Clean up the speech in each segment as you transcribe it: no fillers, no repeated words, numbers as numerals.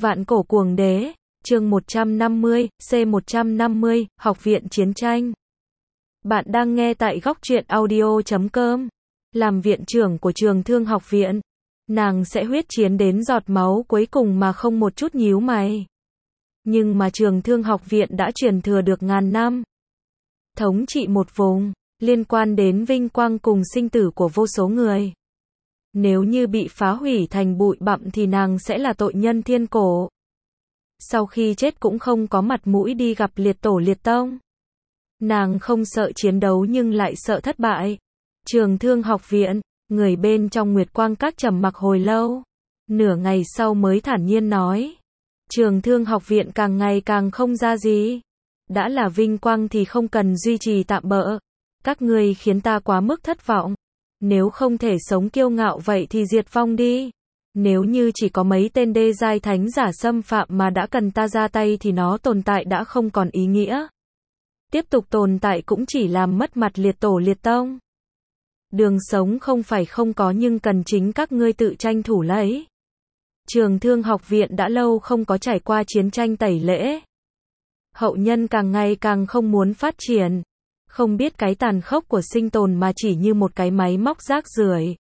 Vạn cổ cuồng đế, chương 150, C150, Học viện chiến tranh. Bạn đang nghe tại góc truyện audio.com. Làm viện trưởng của Trường Thương học viện, nàng sẽ huyết chiến đến giọt máu cuối cùng mà không một chút nhíu mày. Nhưng mà Trường Thương học viện đã truyền thừa được ngàn năm. Thống trị một vùng, liên quan đến vinh quang cùng sinh tử của vô số người. Nếu như bị phá hủy thành bụi bặm thì nàng sẽ là tội nhân thiên cổ. Sau khi chết cũng không có mặt mũi đi gặp liệt tổ liệt tông. Nàng không sợ chiến đấu nhưng lại sợ thất bại. Trường Thương học viện, người bên trong Nguyệt Quang Các trầm mặc hồi lâu. Nửa ngày sau mới thản nhiên nói. Trường Thương học viện càng ngày càng không ra gì. Đã là vinh quang thì không cần duy trì tạm bợ. Các ngươi khiến ta quá mức thất vọng. Nếu không thể sống kiêu ngạo vậy thì diệt vong đi. Nếu như chỉ có mấy tên đê giai thánh giả xâm phạm mà đã cần ta ra tay thì nó tồn tại đã không còn ý nghĩa. Tiếp tục tồn tại cũng chỉ làm mất mặt liệt tổ liệt tông. Đường sống không phải không có nhưng cần chính các ngươi tự tranh thủ lấy. Trường Thương học viện đã lâu không có trải qua chiến tranh tẩy lễ. Hậu nhân càng ngày càng không muốn phát triển. Không biết cái tàn khốc của sinh tồn mà chỉ như một cái máy móc rác rưởi.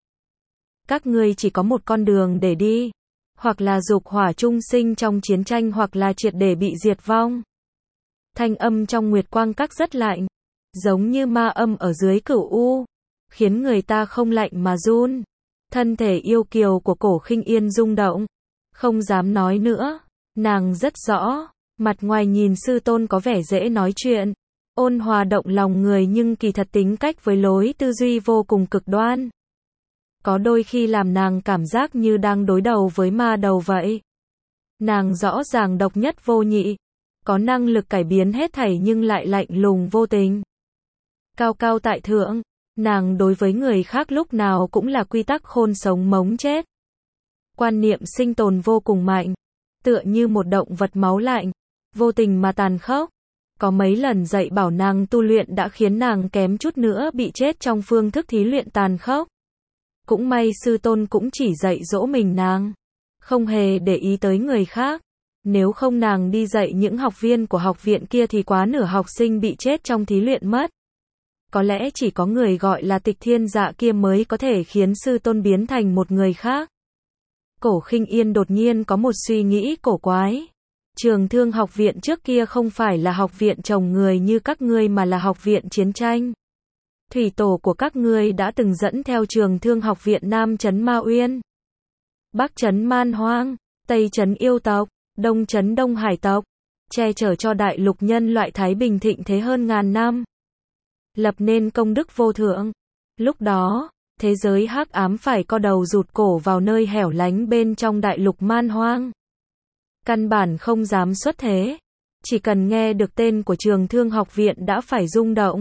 Các ngươi chỉ có một con đường để đi. Hoặc là dục hỏa chung sinh trong chiến tranh hoặc là triệt để bị diệt vong. Thanh âm trong Nguyệt Quang Các rất lạnh. Giống như ma âm ở dưới cửu u. Khiến người ta không lạnh mà run. Thân thể yêu kiều của Cổ Khinh Yên rung động. Không dám nói nữa. Nàng rất rõ. Mặt ngoài nhìn sư tôn có vẻ dễ nói chuyện. Ôn hòa động lòng người nhưng kỳ thật tính cách với lối tư duy vô cùng cực đoan. Có đôi khi làm nàng cảm giác như đang đối đầu với ma đầu vậy. Nàng rõ ràng độc nhất vô nhị. Có năng lực cải biến hết thảy nhưng lại lạnh lùng vô tình. Cao cao tại thượng. Nàng đối với người khác lúc nào cũng là quy tắc khôn sống mống chết. Quan niệm sinh tồn vô cùng mạnh. Tựa như một động vật máu lạnh. Vô tình mà tàn khốc. Có mấy lần dạy bảo nàng tu luyện đã khiến nàng kém chút nữa bị chết trong phương thức thí luyện tàn khốc. Cũng may sư tôn cũng chỉ dạy dỗ mình nàng. Không hề để ý tới người khác. Nếu không nàng đi dạy những học viên của học viện kia thì quá nửa học sinh bị chết trong thí luyện mất. Có lẽ chỉ có người gọi là Tịch Thiên Dạ kia mới có thể khiến sư tôn biến thành một người khác. Cổ Khinh Yên đột nhiên có một suy nghĩ cổ quái. Trường Thương học viện trước kia không phải là học viện trồng người như các ngươi mà là học viện chiến tranh. Thủy tổ của các ngươi đã từng dẫn theo Trường Thương học viện Nam trấn Ma Uyên, Bắc trấn Man Hoang, Tây trấn yêu tộc, Đông trấn Đông Hải tộc, che chở cho đại lục nhân loại thái bình thịnh thế hơn ngàn năm. Lập nên công đức vô thượng. Lúc đó, thế giới hắc ám phải co đầu rụt cổ vào nơi hẻo lánh bên trong đại lục Man Hoang. Căn bản không dám xuất thế. Chỉ cần nghe được tên của Trường Thương học viện đã phải rung động.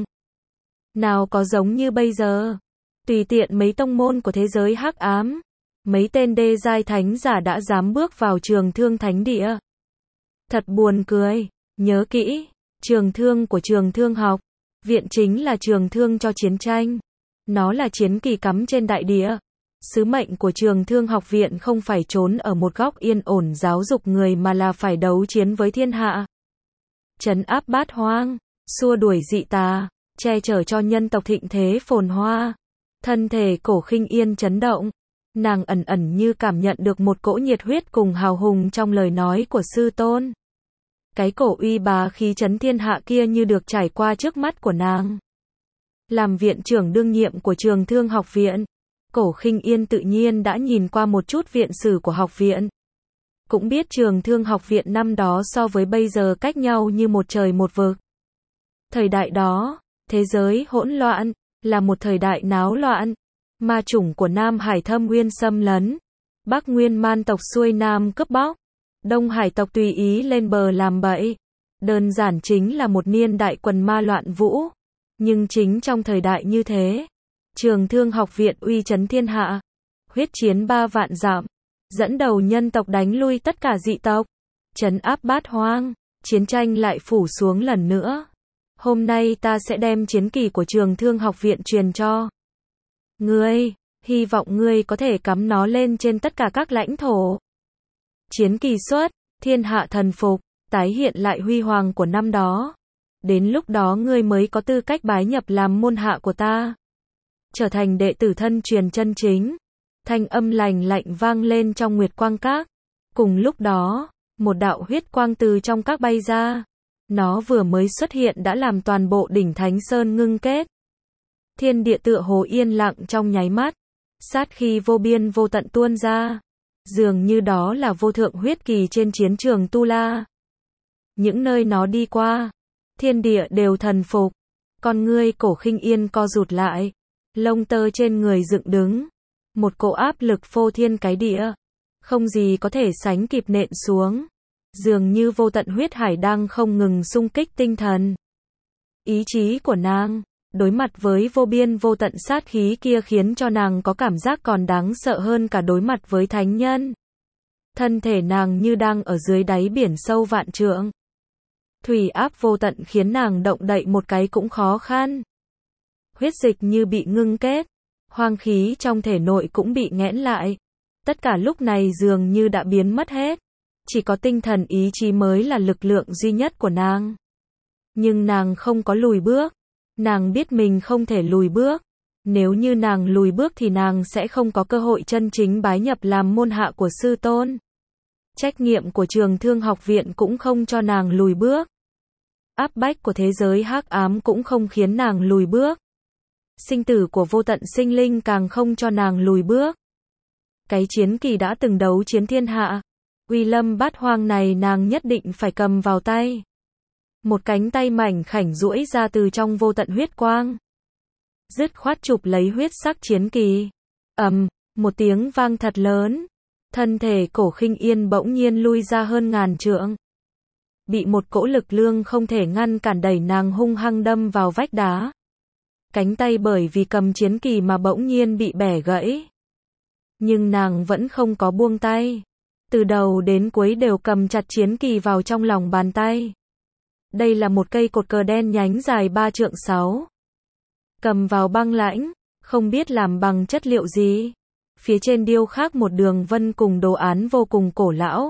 Nào có giống như bây giờ. Tùy tiện mấy tông môn của thế giới hắc ám. Mấy tên đê giai thánh giả đã dám bước vào Trường Thương thánh địa. Thật buồn cười. Nhớ kỹ. Trường Thương của Trường Thương học viện chính là trường thương cho chiến tranh. Nó là chiến kỳ cắm trên đại địa. Sứ mệnh của Trường Thương học viện không phải trốn ở một góc yên ổn giáo dục người mà là phải đấu chiến với thiên hạ. Trấn áp bát hoang, xua đuổi dị tà, che chở cho nhân tộc thịnh thế phồn hoa. Thân thể Cổ Khinh Yên chấn động. Nàng ẩn ẩn như cảm nhận được một cỗ nhiệt huyết cùng hào hùng trong lời nói của sư tôn. Cái cổ uy bá khí chấn thiên hạ kia như được trải qua trước mắt của nàng. Làm viện trưởng đương nhiệm của Trường Thương học viện, Cổ Khinh Yên tự nhiên đã nhìn qua một chút viện sử của học viện. Cũng biết Trường Thương học viện năm đó so với bây giờ cách nhau như một trời một vực. Thời đại đó, thế giới hỗn loạn, là một thời đại náo loạn. Ma chủng của Nam Hải Thâm Nguyên xâm lấn. Bắc Nguyên man tộc xuôi Nam cướp bóc. Đông Hải tộc tùy ý lên bờ làm bậy. Đơn giản chính là một niên đại quần ma loạn vũ. Nhưng chính trong thời đại như thế, Trường Thương học viện uy chấn thiên hạ. Huyết chiến 3 vạn dặm. Dẫn đầu nhân tộc đánh lui tất cả dị tộc. Trấn áp bát hoang. Chiến tranh lại phủ xuống lần nữa. Hôm nay ta sẽ đem chiến kỳ của Trường Thương học viện truyền cho ngươi. Hy vọng ngươi có thể cắm nó lên trên tất cả các lãnh thổ. Chiến kỳ xuất. thiên hạ thần phục, tái hiện lại huy hoàng của năm đó. Đến lúc đó ngươi mới có tư cách bái nhập làm môn hạ của ta, trở thành đệ tử thân truyền chân chính. Thanh âm lành lạnh vang lên trong Nguyệt Quang Các. Cùng lúc đó, một đạo huyết quang từ trong các bay ra. Nó vừa mới xuất hiện đã làm toàn bộ đỉnh Thánh Sơn ngưng kết. Thiên địa tựa hồ yên lặng trong nháy mắt. Sát khí vô biên vô tận tuôn ra. Dường như đó là vô thượng huyết kỳ trên chiến trường Tu La. Những nơi nó đi qua, thiên địa đều thần phục. Con ngươi Cổ Khinh Yên co rụt lại. Lông tơ trên người dựng đứng. Một cỗ áp lực phô thiên cái địa. Không gì có thể sánh kịp nện xuống. Dường như vô tận huyết hải đang không ngừng xung kích tinh thần. Ý chí của nàng, đối mặt với vô biên vô tận sát khí kia khiến cho nàng có cảm giác còn đáng sợ hơn cả đối mặt với thánh nhân. Thân thể nàng như đang ở dưới đáy biển sâu vạn trượng. Thủy áp vô tận khiến nàng động đậy một cái cũng khó khăn. Huyết dịch như bị ngưng kết. Hoang khí trong thể nội cũng bị nghẽn lại. Tất cả lúc này dường như đã biến mất hết. Chỉ có tinh thần ý chí mới là lực lượng duy nhất của nàng. Nhưng nàng không có lùi bước. Nàng biết mình không thể lùi bước. Nếu như nàng lùi bước thì nàng sẽ không có cơ hội chân chính bái nhập làm môn hạ của sư tôn. Trách nhiệm của Trường Thương học viện cũng không cho nàng lùi bước. Áp bách của thế giới hắc ám cũng không khiến nàng lùi bước. Sinh tử của vô tận sinh linh càng không cho nàng lùi bước. Cái chiến kỳ đã từng đấu chiến thiên hạ, uy lâm bát hoang này nàng nhất định phải cầm vào tay. Một cánh tay mảnh khảnh duỗi ra từ trong vô tận huyết quang. Dứt khoát chụp lấy huyết sắc chiến kỳ. Một tiếng vang thật lớn. Thân thể Cổ Khinh Yên bỗng nhiên lui ra hơn ngàn trượng. Bị một cỗ lực lượng không thể ngăn cản đẩy nàng hung hăng đâm vào vách đá. Cánh tay bởi vì cầm chiến kỳ mà bỗng nhiên bị bẻ gãy. Nhưng nàng vẫn không có buông tay. Từ đầu đến cuối đều cầm chặt chiến kỳ vào trong lòng bàn tay. Đây là một cây cột cờ đen nhánh dài 3 trượng 6. Cầm vào băng lãnh, không biết làm bằng chất liệu gì. Phía trên điêu khắc một đường vân cùng đồ án vô cùng cổ lão.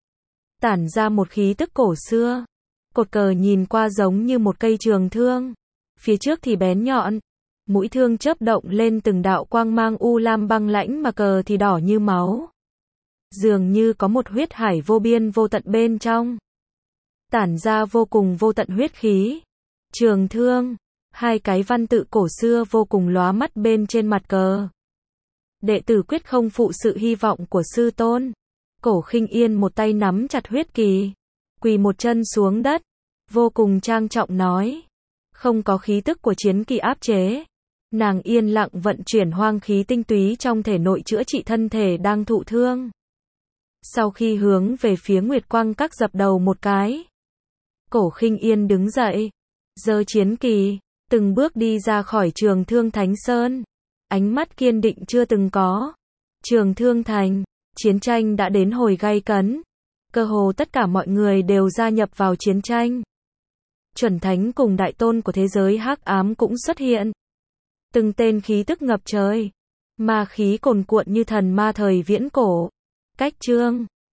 Tản ra một khí tức cổ xưa. Cột cờ nhìn qua giống như một cây trường thương. Phía trước thì bén nhọn. Mũi thương chớp động lên từng đạo quang mang u lam băng lãnh mà cờ thì đỏ như máu. Dường như có một huyết hải vô biên vô tận bên trong. Tản ra vô cùng vô tận huyết khí. Trường thương. Hai cái văn tự cổ xưa vô cùng lóa mắt bên trên mặt cờ. Đệ tử quyết không phụ sự hy vọng của sư tôn. Cổ Khinh Yên một tay nắm chặt huyết kỳ. Quỳ một chân xuống đất. Vô cùng trang trọng nói. Không có khí tức của chiến kỳ áp chế. Nàng yên lặng vận chuyển hoang khí tinh túy trong thể nội chữa trị thân thể đang thụ thương. Sau khi hướng về phía Nguyệt Quang Các dập đầu một cái. Cổ Khinh Yên đứng dậy. Giơ chiến kỳ. Từng bước đi ra khỏi Trường Thương Thánh Sơn. Ánh mắt kiên định chưa từng có. Trường Thương Thành. Chiến tranh đã đến hồi gay cấn. Cơ hồ tất cả mọi người đều gia nhập vào chiến tranh. Chuẩn thánh cùng đại tôn của thế giới hắc ám cũng xuất hiện. Từng tên khí tức ngập trời. Ma khí cuồn cuộn như thần ma thời viễn cổ. Cách chương